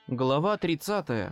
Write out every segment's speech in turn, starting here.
Глава 30.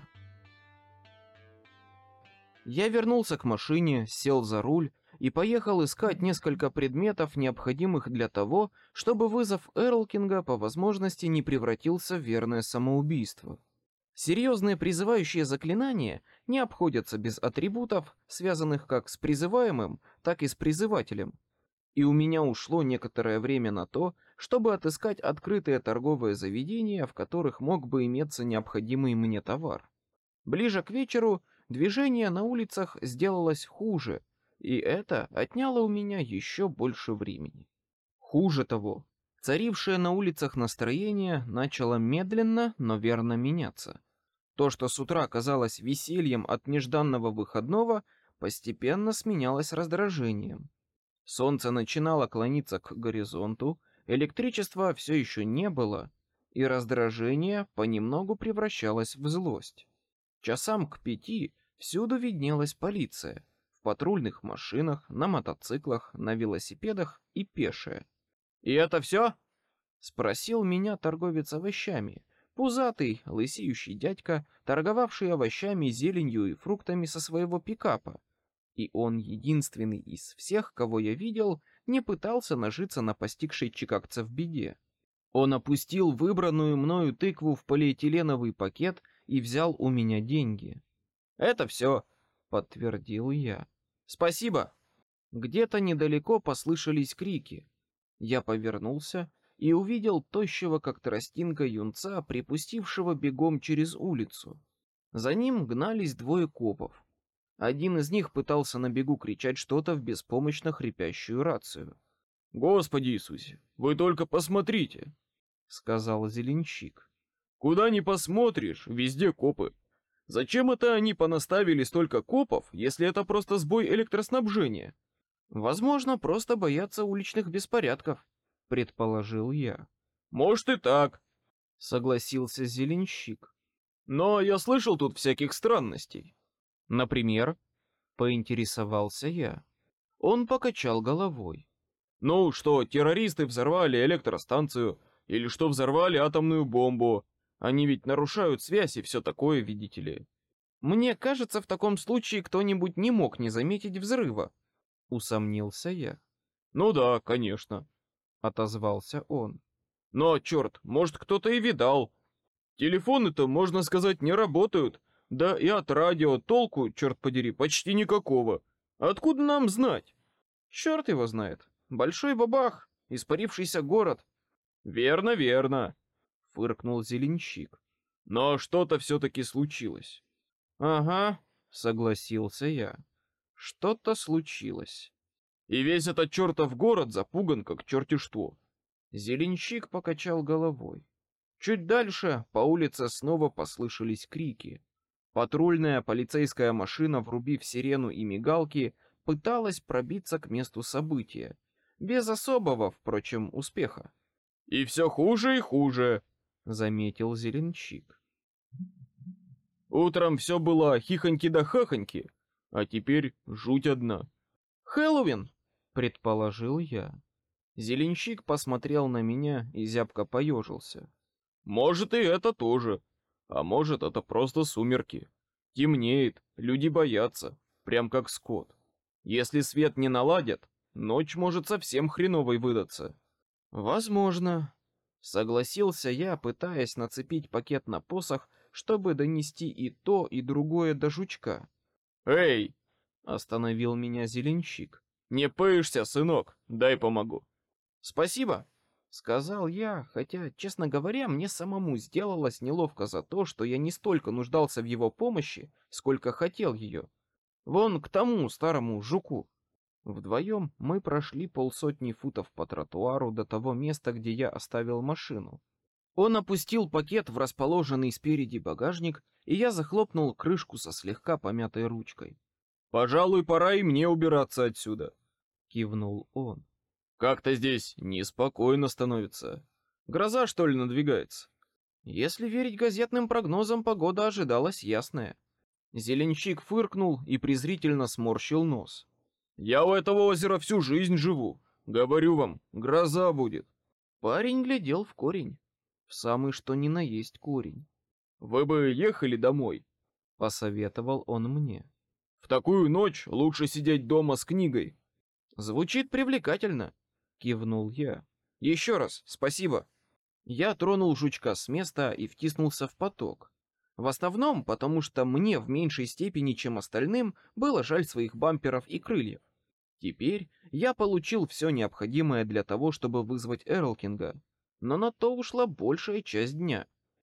Я вернулся к машине, сел за руль и поехал искать несколько предметов, необходимых для того, чтобы вызов Эрлкинга по возможности не превратился в верное самоубийство. Серьезные призывающие заклинания не обходятся без атрибутов, связанных как с призываемым, так и с призывателем. И у меня ушло некоторое время на то, чтобы отыскать открытые торговые заведения, в которых мог бы иметься необходимый мне товар. Ближе к вечеру движение на улицах сделалось хуже, и это отняло у меня еще больше времени. Хуже того, царившее на улицах настроение начало медленно, но верно меняться. То, что с утра казалось весельем от нежданного выходного, постепенно сменялось раздражением. Солнце начинало клониться к горизонту, электричества все еще не было, и раздражение понемногу превращалось в злость. Часам к 5 всюду виднелась полиция, в патрульных машинах, на мотоциклах, на велосипедах и пешие. «И это все?» — спросил меня торговец овощами, пузатый, лысеющий дядька, торговавший овощами, зеленью и фруктами со своего пикапа. И он единственный из всех, кого я видел, не пытался нажиться на постигшей чикагцев беде. Он опустил выбранную мною тыкву в полиэтиленовый пакет и взял у меня деньги. «Это все», — подтвердил я. «Спасибо». Где-то недалеко послышались крики. Я повернулся и увидел тощего, как тростинка юнца, припустившего бегом через улицу. За ним гнались двое копов. Один из них пытался на бегу кричать что-то в беспомощно хрипящую рацию. «Господи Иисусе, вы только посмотрите!» — сказал зеленщик. «Куда ни посмотришь, везде копы. Зачем это они понаставили столько копов, если это просто сбой электроснабжения?» «Возможно, просто боятся уличных беспорядков», — предположил я. «Может и так», — согласился зеленщик. «Но я слышал тут всяких странностей». «Например?» — поинтересовался я. Он покачал головой. «Ну, что террористы взорвали электростанцию, или что взорвали атомную бомбу. Они ведь нарушают связь и все такое, видите ли». «Мне кажется, в таком случае кто-нибудь не мог не заметить взрыва», — усомнился я. «Ну да, конечно», — отозвался он. «Но, черт, может, кто-то и видал. Телефоны-то, можно сказать, не работают. Да и от радио толку, черт подери, почти никакого. Откуда нам знать?» «Черт его знает. Большой бабах, испарившийся город». «Верно, верно», — фыркнул зеленщик. «Но что-то все-таки случилось». «Ага», — согласился я. «Что-то случилось». «И весь этот чертов город запуган, как черти что». Зеленщик покачал головой. Чуть дальше по улице снова послышались крики. Патрульная полицейская машина, врубив сирену и мигалки, пыталась пробиться к месту события. Без особого, впрочем, успеха. «И все хуже и хуже», — заметил зеленщик. «Утром все было хихоньки да хахоньки, а теперь жуть одна». «Хэллоуин», — предположил я. Зеленщик посмотрел на меня и зябко поежился. «Может, и это тоже. А может, это просто сумерки. Темнеет, люди боятся, прям как скот. Если свет не наладят, ночь может совсем хреновой выдаться». «Возможно», — согласился я, пытаясь нацепить пакет на посох, чтобы донести и то, и другое до жучка. «Эй!» — остановил меня зеленщик. «Не пыжься, сынок, дай помогу». «Спасибо», — сказал я, хотя, честно говоря, мне самому сделалось неловко за то, что я не столько нуждался в его помощи, сколько хотел ее. Вон к тому старому жуку. Вдвоем мы прошли 50 футов по тротуару до того места, где я оставил машину. Он опустил пакет в расположенный спереди багажник, и я захлопнул крышку со слегка помятой ручкой. «Пожалуй, пора и мне убираться отсюда», — кивнул он. «Как-то здесь неспокойно становится. Гроза, что ли, надвигается?» Если верить газетным прогнозам, погода ожидалась ясная. Зеленщик фыркнул и презрительно сморщил нос. «Я у этого озера всю жизнь живу. Говорю вам, гроза будет». Парень глядел в корень. В самый что ни на есть корень. Вы бы ехали домой, посоветовал он мне. в такую ночь лучше сидеть дома с книгой. Звучит привлекательно, кивнул я. Еще раз спасибо. Я тронул жучка с места и втиснулся в поток. В основном, потому что мне в меньшей степени, чем остальным, было жаль своих бамперов и крыльев. Теперь я получил все необходимое для того, чтобы вызвать Эрлкинга, но на то ушла большая часть дня.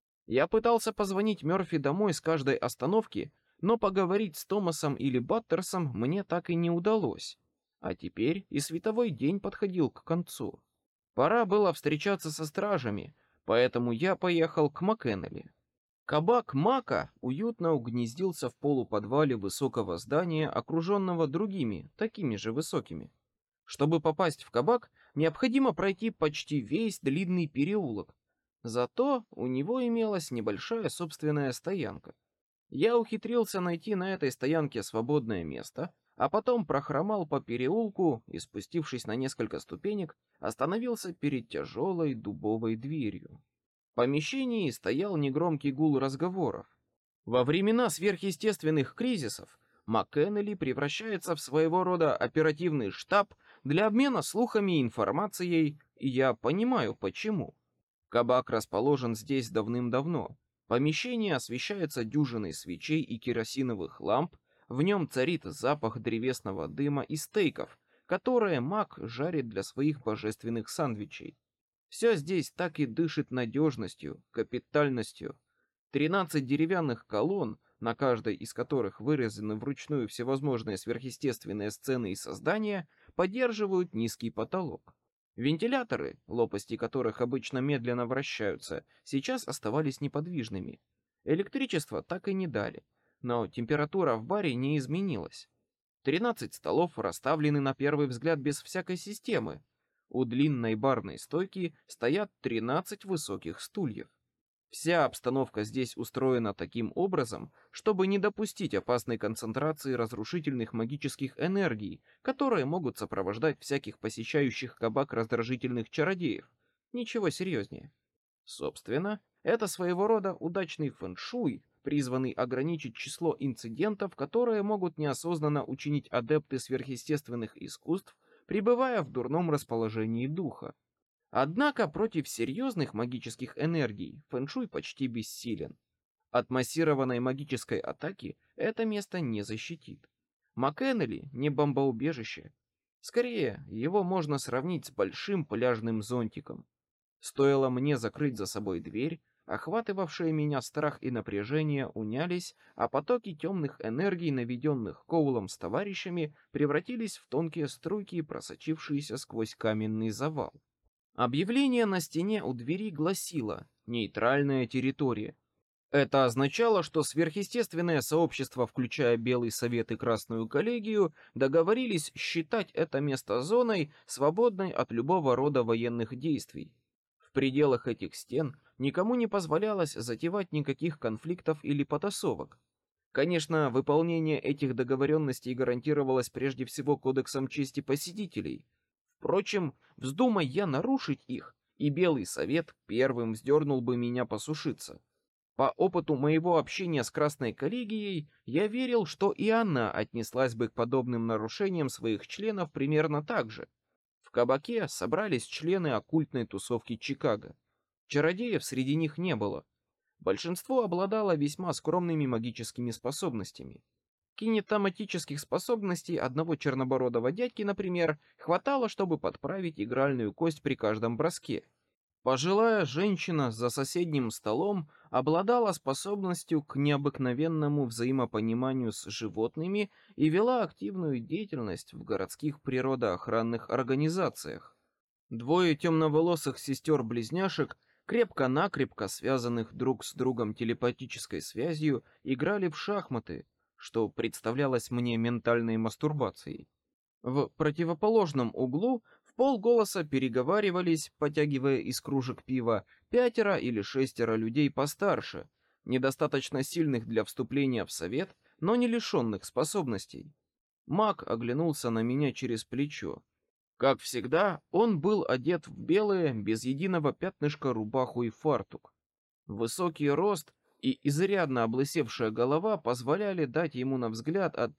Я пытался позвонить Мёрфи домой с каждой остановки, но поговорить с Томасом или Баттерсом мне так и не удалось. А теперь и световой день подходил к концу. Пора было встречаться со стражами, поэтому я поехал к Маккеннелли. Кабак Мака уютно угнездился в полуподвале высокого здания, окруженного другими, такими же высокими. Чтобы попасть в кабак, необходимо пройти почти весь длинный переулок. Зато у него имелась небольшая собственная стоянка. Я ухитрился найти на этой стоянке свободное место, а потом прохромал по переулку и, спустившись на несколько ступенек, остановился перед тяжелой дубовой дверью. В помещении стоял негромкий гул разговоров. Во времена сверхъестественных кризисов Маккеннелли превращается в своего рода оперативный штаб для обмена слухами и информацией, и я понимаю, почему. Кабак расположен здесь давным-давно. Помещение освещается дюжиной свечей и керосиновых ламп, в нем царит запах древесного дыма и стейков, которые Мак жарит для своих божественных сандвичей. Все здесь так и дышит надежностью, капитальностью. 13 деревянных колонн, на каждой из которых вырезаны вручную всевозможные сверхъестественные сцены и создания, поддерживают низкий потолок. Вентиляторы, лопасти которых обычно медленно вращаются, сейчас оставались неподвижными. Электричество так и не дали, но температура в баре не изменилась. 13 столов расставлены на первый взгляд без всякой системы. У длинной барной стойки стоят 13 высоких стульев. Вся обстановка здесь устроена таким образом, чтобы не допустить опасной концентрации разрушительных магических энергий, которые могут сопровождать всяких посещающих кабак раздражительных чародеев. Ничего серьезнее. Собственно, это своего рода удачный фэншуй, призванный ограничить число инцидентов, которые могут неосознанно учинить адепты сверхъестественных искусств, пребывая в дурном расположении духа. Однако против серьезных магических энергий фэншуй почти бессилен. От массированной магической атаки это место не защитит. Маккеннелли не бомбоубежище. Скорее, его можно сравнить с большим пляжным зонтиком. Стоило мне закрыть за собой дверь, охватывавшие меня страх и напряжение унялись, а потоки темных энергий, наведенных Коулом с товарищами, превратились в тонкие струйки, просочившиеся сквозь каменный завал. Объявление на стене у двери гласило «Нейтральная территория». Это означало, что сверхъестественное сообщество, включая Белый Совет и Красную Коллегию, договорились считать это место зоной, свободной от любого рода военных действий. В пределах этих стен никому не позволялось затевать никаких конфликтов или потасовок. Конечно, выполнение этих договоренностей гарантировалось прежде всего Кодексом чести посетителей. Впрочем, вздумай я нарушить их, и Белый Совет первым вздернул бы меня посушиться. По опыту моего общения с Красной Коллегией, я верил, что и она отнеслась бы к подобным нарушениям своих членов примерно так же. В кабаке собрались члены оккультной тусовки Чикаго. Чародеев среди них не было. Большинство обладало весьма скромными магическими способностями. Кинетоматических способностей одного чернобородого дядьки, например, хватало, чтобы подправить игральную кость при каждом броске. Пожилая женщина за соседним столом обладала способностью к необыкновенному взаимопониманию с животными и вела активную деятельность в городских природоохранных организациях. Двое темноволосых сестер-близняшек, крепко-накрепко связанных друг с другом телепатической связью, играли в шахматы, что представлялось мне ментальной мастурбацией. В противоположном углу вполголоса переговаривались, потягивая из кружек пива, 5 или 6 людей постарше, недостаточно сильных для вступления в совет, но не лишенных способностей. Маг оглянулся на меня через плечо. Как всегда, он был одет в белое, без единого пятнышка рубаху и фартук. Высокий рост и изрядно облысевшая голова позволяли дать ему на взгляд от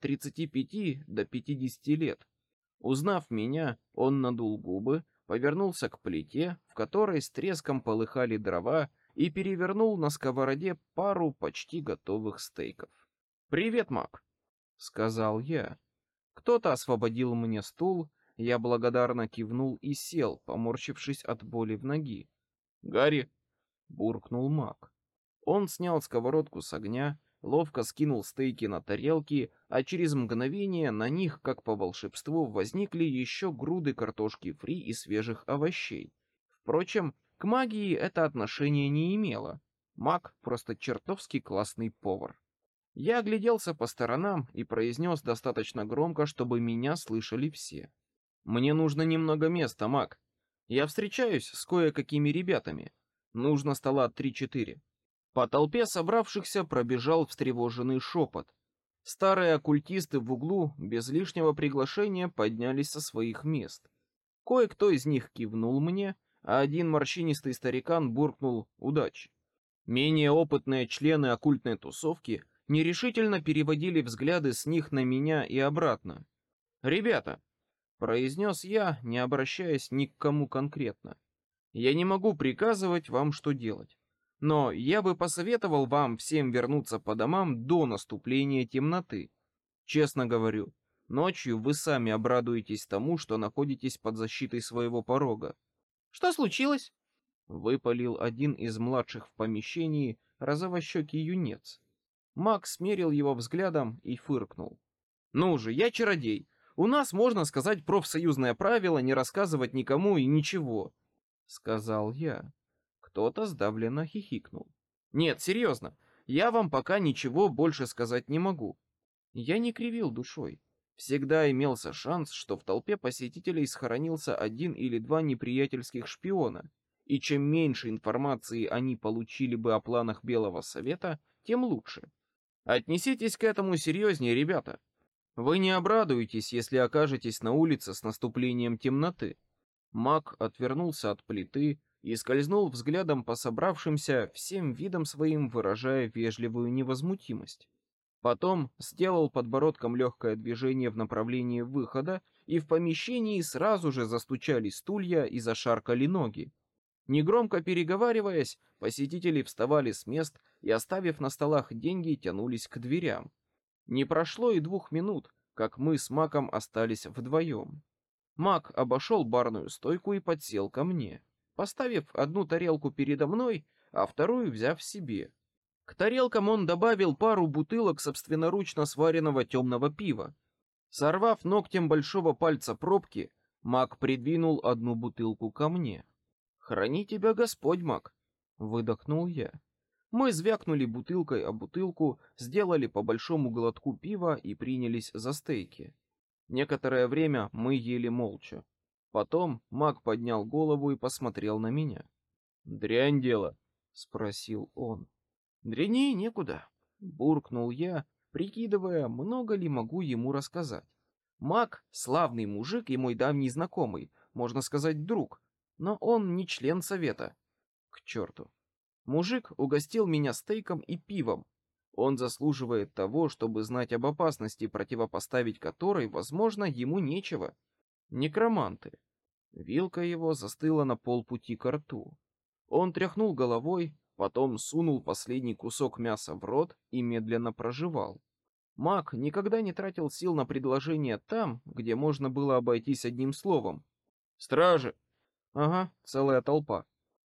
35 до 50 лет. Узнав меня, он надул губы, повернулся к плите, в которой с треском полыхали дрова, и перевернул на сковороде пару почти готовых стейков. «Привет, Мак», — сказал я. Кто-то освободил мне стул, я благодарно кивнул и сел, поморщившись от боли в ноге. «Гарри», — буркнул Мак. Он снял сковородку с огня, ловко скинул стейки на тарелки, а через мгновение на них, как по волшебству, возникли еще груды картошки фри и свежих овощей. Впрочем, к магии это отношение не имело. Мак просто чертовски классный повар. Я огляделся по сторонам и произнес достаточно громко, чтобы меня слышали все. «Мне нужно немного места, Мак. Я встречаюсь с кое-какими ребятами. Нужно стола 3-4». По толпе собравшихся пробежал встревоженный шепот. Старые оккультисты в углу без лишнего приглашения поднялись со своих мест. Кое-кто из них кивнул мне, а один морщинистый старикан буркнул «удачи». Менее опытные члены оккультной тусовки нерешительно переводили взгляды с них на меня и обратно. «Ребята», — произнес я, не обращаясь ни к кому конкретно, — «я не могу приказывать вам, что делать. Но я бы посоветовал вам всем вернуться по домам до наступления темноты. Честно говорю, ночью вы сами обрадуетесь тому, что находитесь под защитой своего порога». «Что случилось?» — выпалил один из младших в помещении, розовощекий юнец. Макс смерил его взглядом и фыркнул. «Ну же, я чародей. У нас, можно сказать, профсоюзное правило не рассказывать никому и ничего», — сказал я. Кто-то сдавленно хихикнул. «Нет, серьезно, я вам пока ничего больше сказать не могу». Я не кривил душой. Всегда имелся шанс, что в толпе посетителей схоронился один или два неприятельских шпиона, и чем меньше информации они получили бы о планах Белого Совета, тем лучше. Отнеситесь к этому серьезнее, ребята. Вы не обрадуетесь, если окажетесь на улице с наступлением темноты. Маг отвернулся от плиты и скользнул взглядом по собравшимся, всем видом своим выражая вежливую невозмутимость. Потом сделал подбородком легкое движение в направлении выхода, и в помещении сразу же застучали стулья и зашаркали ноги. Негромко переговариваясь, посетители вставали с мест и, оставив на столах деньги, тянулись к дверям. Не прошло и 2 минут, как мы с Маком остались вдвоем. Мак обошел барную стойку и подсел ко мне, поставив одну тарелку передо мной, а вторую взяв себе. К тарелкам он добавил пару бутылок собственноручно сваренного темного пива. Сорвав ногтем большого пальца пробки, Мак придвинул одну бутылку ко мне. «Храни тебя Господь, Мак!» — выдохнул я. Мы звякнули бутылкой о бутылку, сделали по большому глотку пива и принялись за стейки. Некоторое время мы ели молча. Потом Мак поднял голову и посмотрел на меня. «Дрянь дело?» — спросил он. «Дряней некуда», — буркнул я, прикидывая, много ли могу ему рассказать. Мак — славный мужик и мой давний знакомый, можно сказать, друг, но он не член совета. К черту. Мужик угостил меня стейком и пивом. Он заслуживает того, чтобы знать об опасности, противопоставить которой, возможно, ему нечего. Некроманты. Вилка его застыла на полпути ко рту. Он тряхнул головой, потом сунул последний кусок мяса в рот и медленно прожевал. Маг никогда не тратил сил на предложения там, где можно было обойтись одним словом. «Стражи!» «Ага, целая толпа».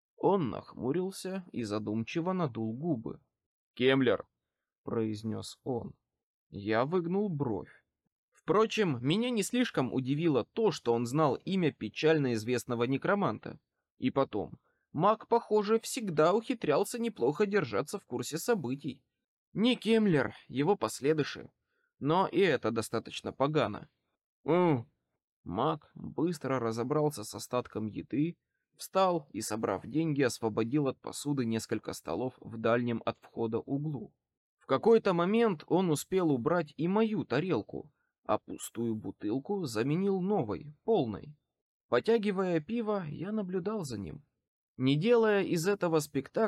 Он нахмурился и задумчиво надул губы. «Кемлер!» — произнес он. Я выгнул бровь. Впрочем, меня не слишком удивило то, что он знал имя печально известного некроманта. И потом, маг, похоже, всегда ухитрялся неплохо держаться в курсе событий. Не Кемлер, его последующие. Но и это достаточно погано. Маг быстро разобрался с остатком еды, встал и, собрав деньги, освободил от посуды несколько столов в дальнем от входа углу. В какой-то момент он успел убрать и мою тарелку, а пустую бутылку заменил новой, полной. Потягивая пиво, я наблюдал за ним. Не делая из этого спектакля,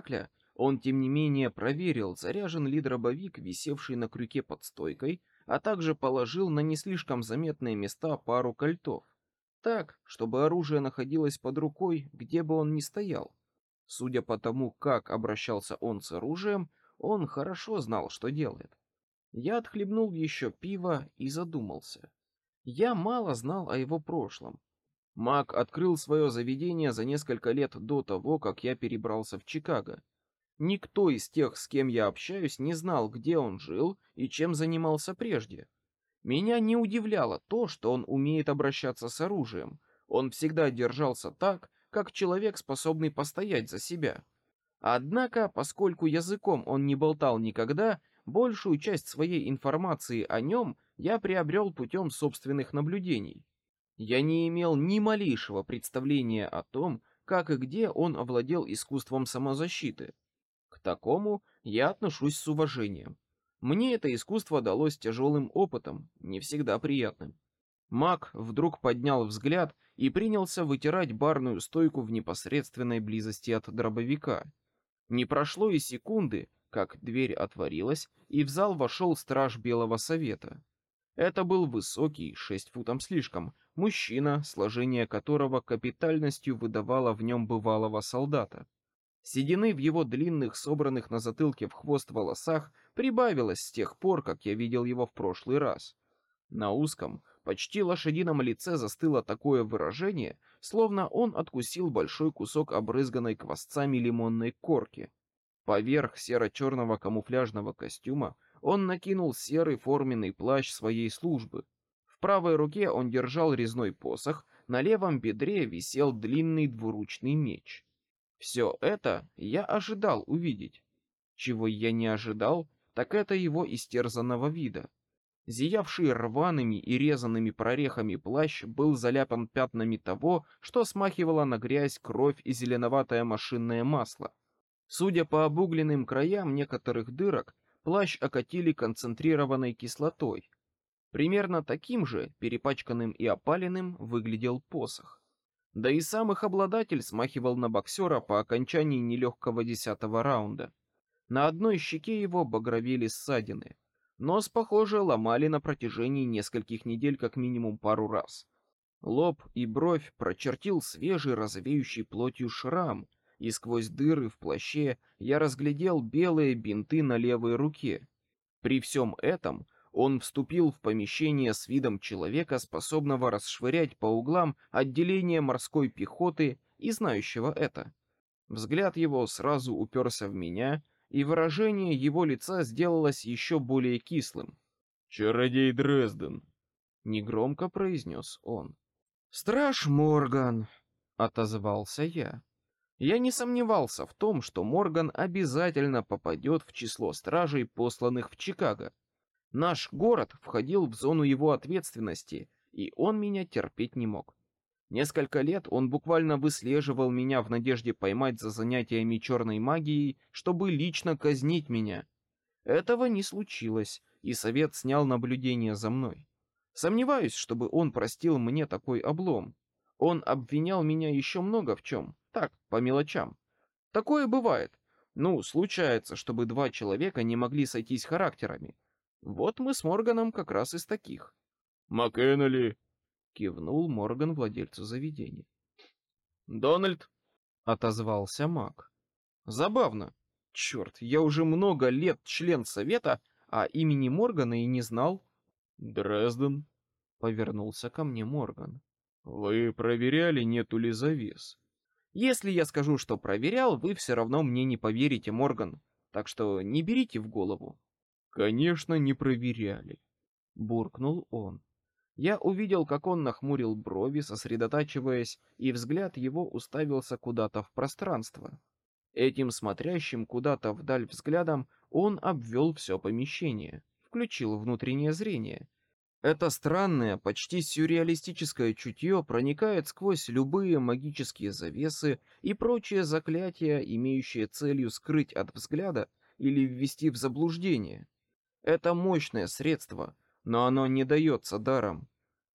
Он, тем не менее, проверил, заряжен ли дробовик, висевший на крюке под стойкой, а также положил на не слишком заметные места пару кольтов. Так, чтобы оружие находилось под рукой, где бы он ни стоял. Судя по тому, как обращался он с оружием, он хорошо знал, что делает. Я отхлебнул еще пива и задумался. Я мало знал о его прошлом. Мак открыл свое заведение за несколько лет до того, как я перебрался в Чикаго. Никто из тех, с кем я общаюсь, не знал, где он жил и чем занимался прежде. Меня не удивляло то, что он умеет обращаться с оружием. Он всегда держался так, как человек, способный постоять за себя. Однако, поскольку языком он не болтал никогда, большую часть своей информации о нем я приобрел путем собственных наблюдений. Я не имел ни малейшего представления о том, как и где он овладел искусством самозащиты. К такому я отношусь с уважением. Мне это искусство далось тяжелым опытом, не всегда приятным. Мак вдруг поднял взгляд и принялся вытирать барную стойку в непосредственной близости от дробовика. Не прошло и секунды, как дверь отворилась, и в зал вошел страж Белого Совета. Это был высокий, 6 футов слишком, мужчина, сложение которого капитальностью выдавало в нем бывалого солдата. Седины в его длинных, собранных на затылке в хвост волосах прибавилось с тех пор, как я видел его в прошлый раз. На узком, почти лошадином лице застыло такое выражение, словно он откусил большой кусок обрызганной квасцами лимонной корки. Поверх серо-черного камуфляжного костюма он накинул серый форменный плащ своей службы. В правой руке он держал резной посох, на левом бедре висел длинный двуручный меч. Все это я ожидал увидеть. Чего я не ожидал, так это его истерзанного вида. Зиявший рваными и резанными прорехами плащ был заляпан пятнами того, что смахивало на грязь, кровь и зеленоватое машинное масло. Судя по обугленным краям некоторых дырок, плащ окатили концентрированной кислотой. Примерно таким же, перепачканным и опаленным, выглядел посох. Да и сам их обладатель смахивал на боксера по окончании нелегкого 10-го раунда. На одной щеке его багровели ссадины. Нос, похоже, ломали на протяжении нескольких недель как минимум пару раз. Лоб и бровь прочертил свежий розовеющий плотью шрам, и сквозь дыры в плаще я разглядел белые бинты на левой руке. При всем этом он вступил в помещение с видом человека, способного расшвырять по углам отделение морской пехоты и знающего это. Взгляд его сразу уперся в меня, и выражение его лица сделалось еще более кислым. «Чародей Дрезден», — негромко произнес он. «Страж Морган», — отозвался я. Я не сомневался в том, что Морган обязательно попадет в число стражей, посланных в Чикаго. Наш город входил в зону его ответственности, и он меня терпеть не мог. Несколько лет он буквально выслеживал меня в надежде поймать за занятиями черной магией, чтобы лично казнить меня. Этого не случилось, и совет снял наблюдение за мной. Сомневаюсь, чтобы он простил мне такой облом. Он обвинял меня еще много в чем, так, по мелочам. Такое бывает. Ну, случается, чтобы два человека не могли сойтись характерами. Вот мы с Морганом как раз из таких. МакЭннелли, — кивнул Морган владельцу заведения. Дональд, — отозвался Мак. Забавно. Черт, я уже много лет член совета, а имени Моргана и не знал. Дрезден. Повернулся ко мне Морган. Вы проверяли, нету ли завес? Если я скажу, что проверял, вы все равно мне не поверите, Морган. Так что не берите в голову. Конечно, не проверяли, Буркнул он. Я увидел, как он нахмурил брови, сосредотачиваясь, и взгляд его уставился куда-то в пространство. Этим смотрящим куда-то вдаль взглядом он обвел все помещение, включил внутреннее зрение. Это странное, почти сюрреалистическое чутье проникает сквозь любые магические завесы и прочие заклятия, имеющие целью скрыть от взгляда или ввести в заблуждение. Это мощное средство, но оно не дается даром.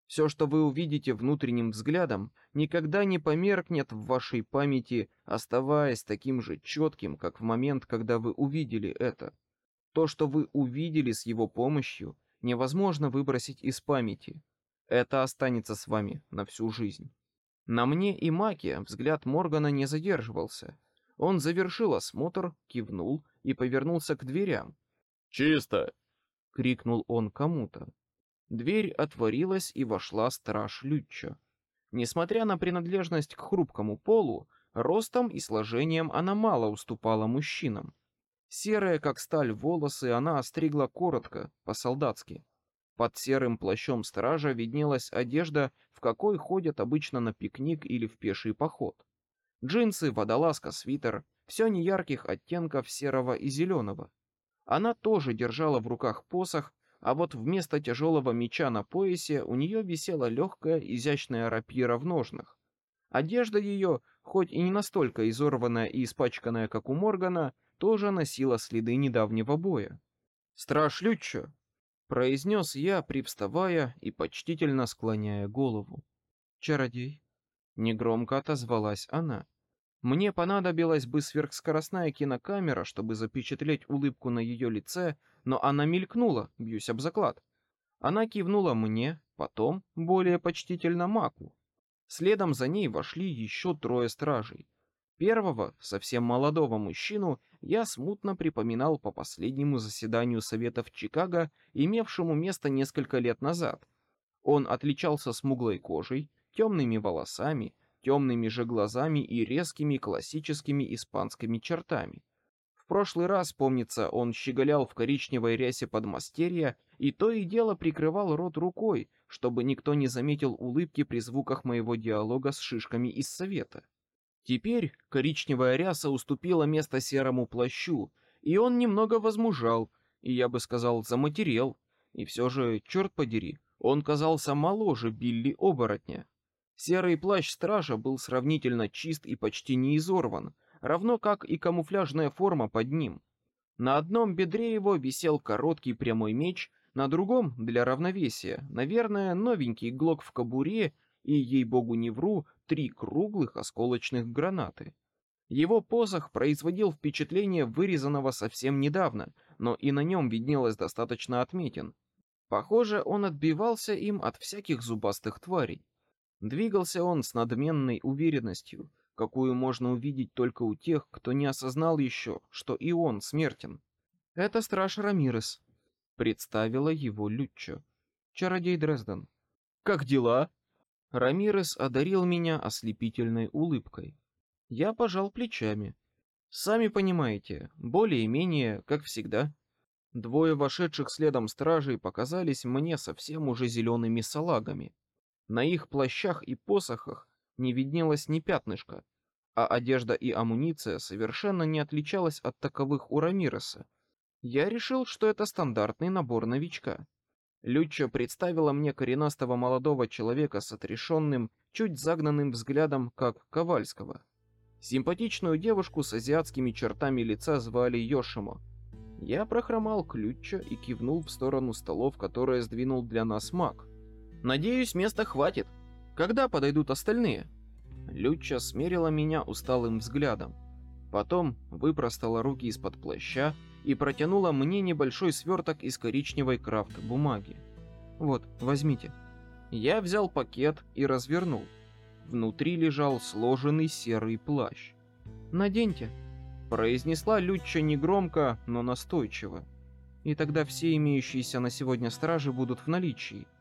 Все, что вы увидите внутренним взглядом, никогда не померкнет в вашей памяти, оставаясь таким же четким, как в момент, когда вы увидели это. То, что вы увидели с его помощью, невозможно выбросить из памяти. Это останется с вами на всю жизнь. На мне и Маке взгляд Моргана не задерживался. Он завершил осмотр, кивнул и повернулся к дверям. «Чисто!» — крикнул он кому-то. Дверь отворилась, и вошла страж Люччо. Несмотря на принадлежность к хрупкому полу, ростом и сложением она мало уступала мужчинам. Серые, как сталь, волосы она остригла коротко, по-солдатски. Под серым плащом стража виднелась одежда, в какой ходят обычно на пикник или в пеший поход. Джинсы, водолазка, свитер — все неярких оттенков серого и зеленого. Она тоже держала в руках посох, а вот вместо тяжелого меча на поясе у нее висела легкая изящная рапира в ножнах. Одежда ее, хоть и не настолько изорванная и испачканная, как у Моргана, тоже носила следы недавнего боя. «Страж Люччо!» — произнес я, привставая и почтительно склоняя голову. «Чародей!» — негромко отозвалась она. Мне понадобилась бы сверхскоростная кинокамера, чтобы запечатлеть улыбку на ее лице, но она мелькнула, бьюсь об заклад. Она кивнула мне, потом, более почтительно, Маку. Следом за ней вошли еще 3 стражей. Первого, совсем молодого мужчину, я смутно припоминал по последнему заседанию Совета в Чикаго, имевшему место несколько лет назад. Он отличался смуглой кожей, темными волосами, темными же глазами и резкими классическими испанскими чертами. В прошлый раз, помнится, он щеголял в коричневой рясе подмастерья и то и дело прикрывал рот рукой, чтобы никто не заметил улыбки при звуках моего диалога с шишками из совета. Теперь коричневая ряса уступила место серому плащу, и он немного возмужал, и, я бы сказал, заматерел. И все же, черт подери, он казался моложе Билли-оборотня. Серый плащ стража был сравнительно чист и почти не изорван, равно как и камуфляжная форма под ним. На одном бедре его висел короткий прямой меч, на другом, для равновесия, наверное, новенький глок в кобуре и, ей-богу не вру, 3 круглых осколочных гранаты. Его посох производил впечатление вырезанного совсем недавно, но и на нем виднелось достаточно отметин. Похоже, он отбивался им от всяких зубастых тварей. Двигался он с надменной уверенностью, какую можно увидеть только у тех, кто не осознал еще, что и он смертен. «Это страж Рамирес», — представила его Люччо. «Чародей Дрезден». «Как дела?» Рамирес одарил меня ослепительной улыбкой. Я пожал плечами. «Сами понимаете, более-менее, как всегда». 2 вошедших следом стражей показались мне совсем уже зелеными салагами. На их плащах и посохах не виднелось ни пятнышка, а одежда и амуниция совершенно не отличалась от таковых у Рамиреса. Я решил, что это стандартный набор новичка. Люччо представила мне коренастого молодого человека с отрешенным, чуть загнанным взглядом, как Ковальского. Симпатичную девушку с азиатскими чертами лица звали Йошимо. Я прохромал к Люччо и кивнул в сторону столов, которые сдвинул для нас маг. «Надеюсь, места хватит. Когда подойдут остальные?» Люччо смерила меня усталым взглядом. Потом выпростала руки из-под плаща и протянула мне небольшой сверток из коричневой крафт-бумаги. «Вот, возьмите». Я взял пакет и развернул. Внутри лежал сложенный серый плащ. «Наденьте», — произнесла Люччо негромко, но настойчиво. «И тогда все имеющиеся на сегодня стражи будут в наличии.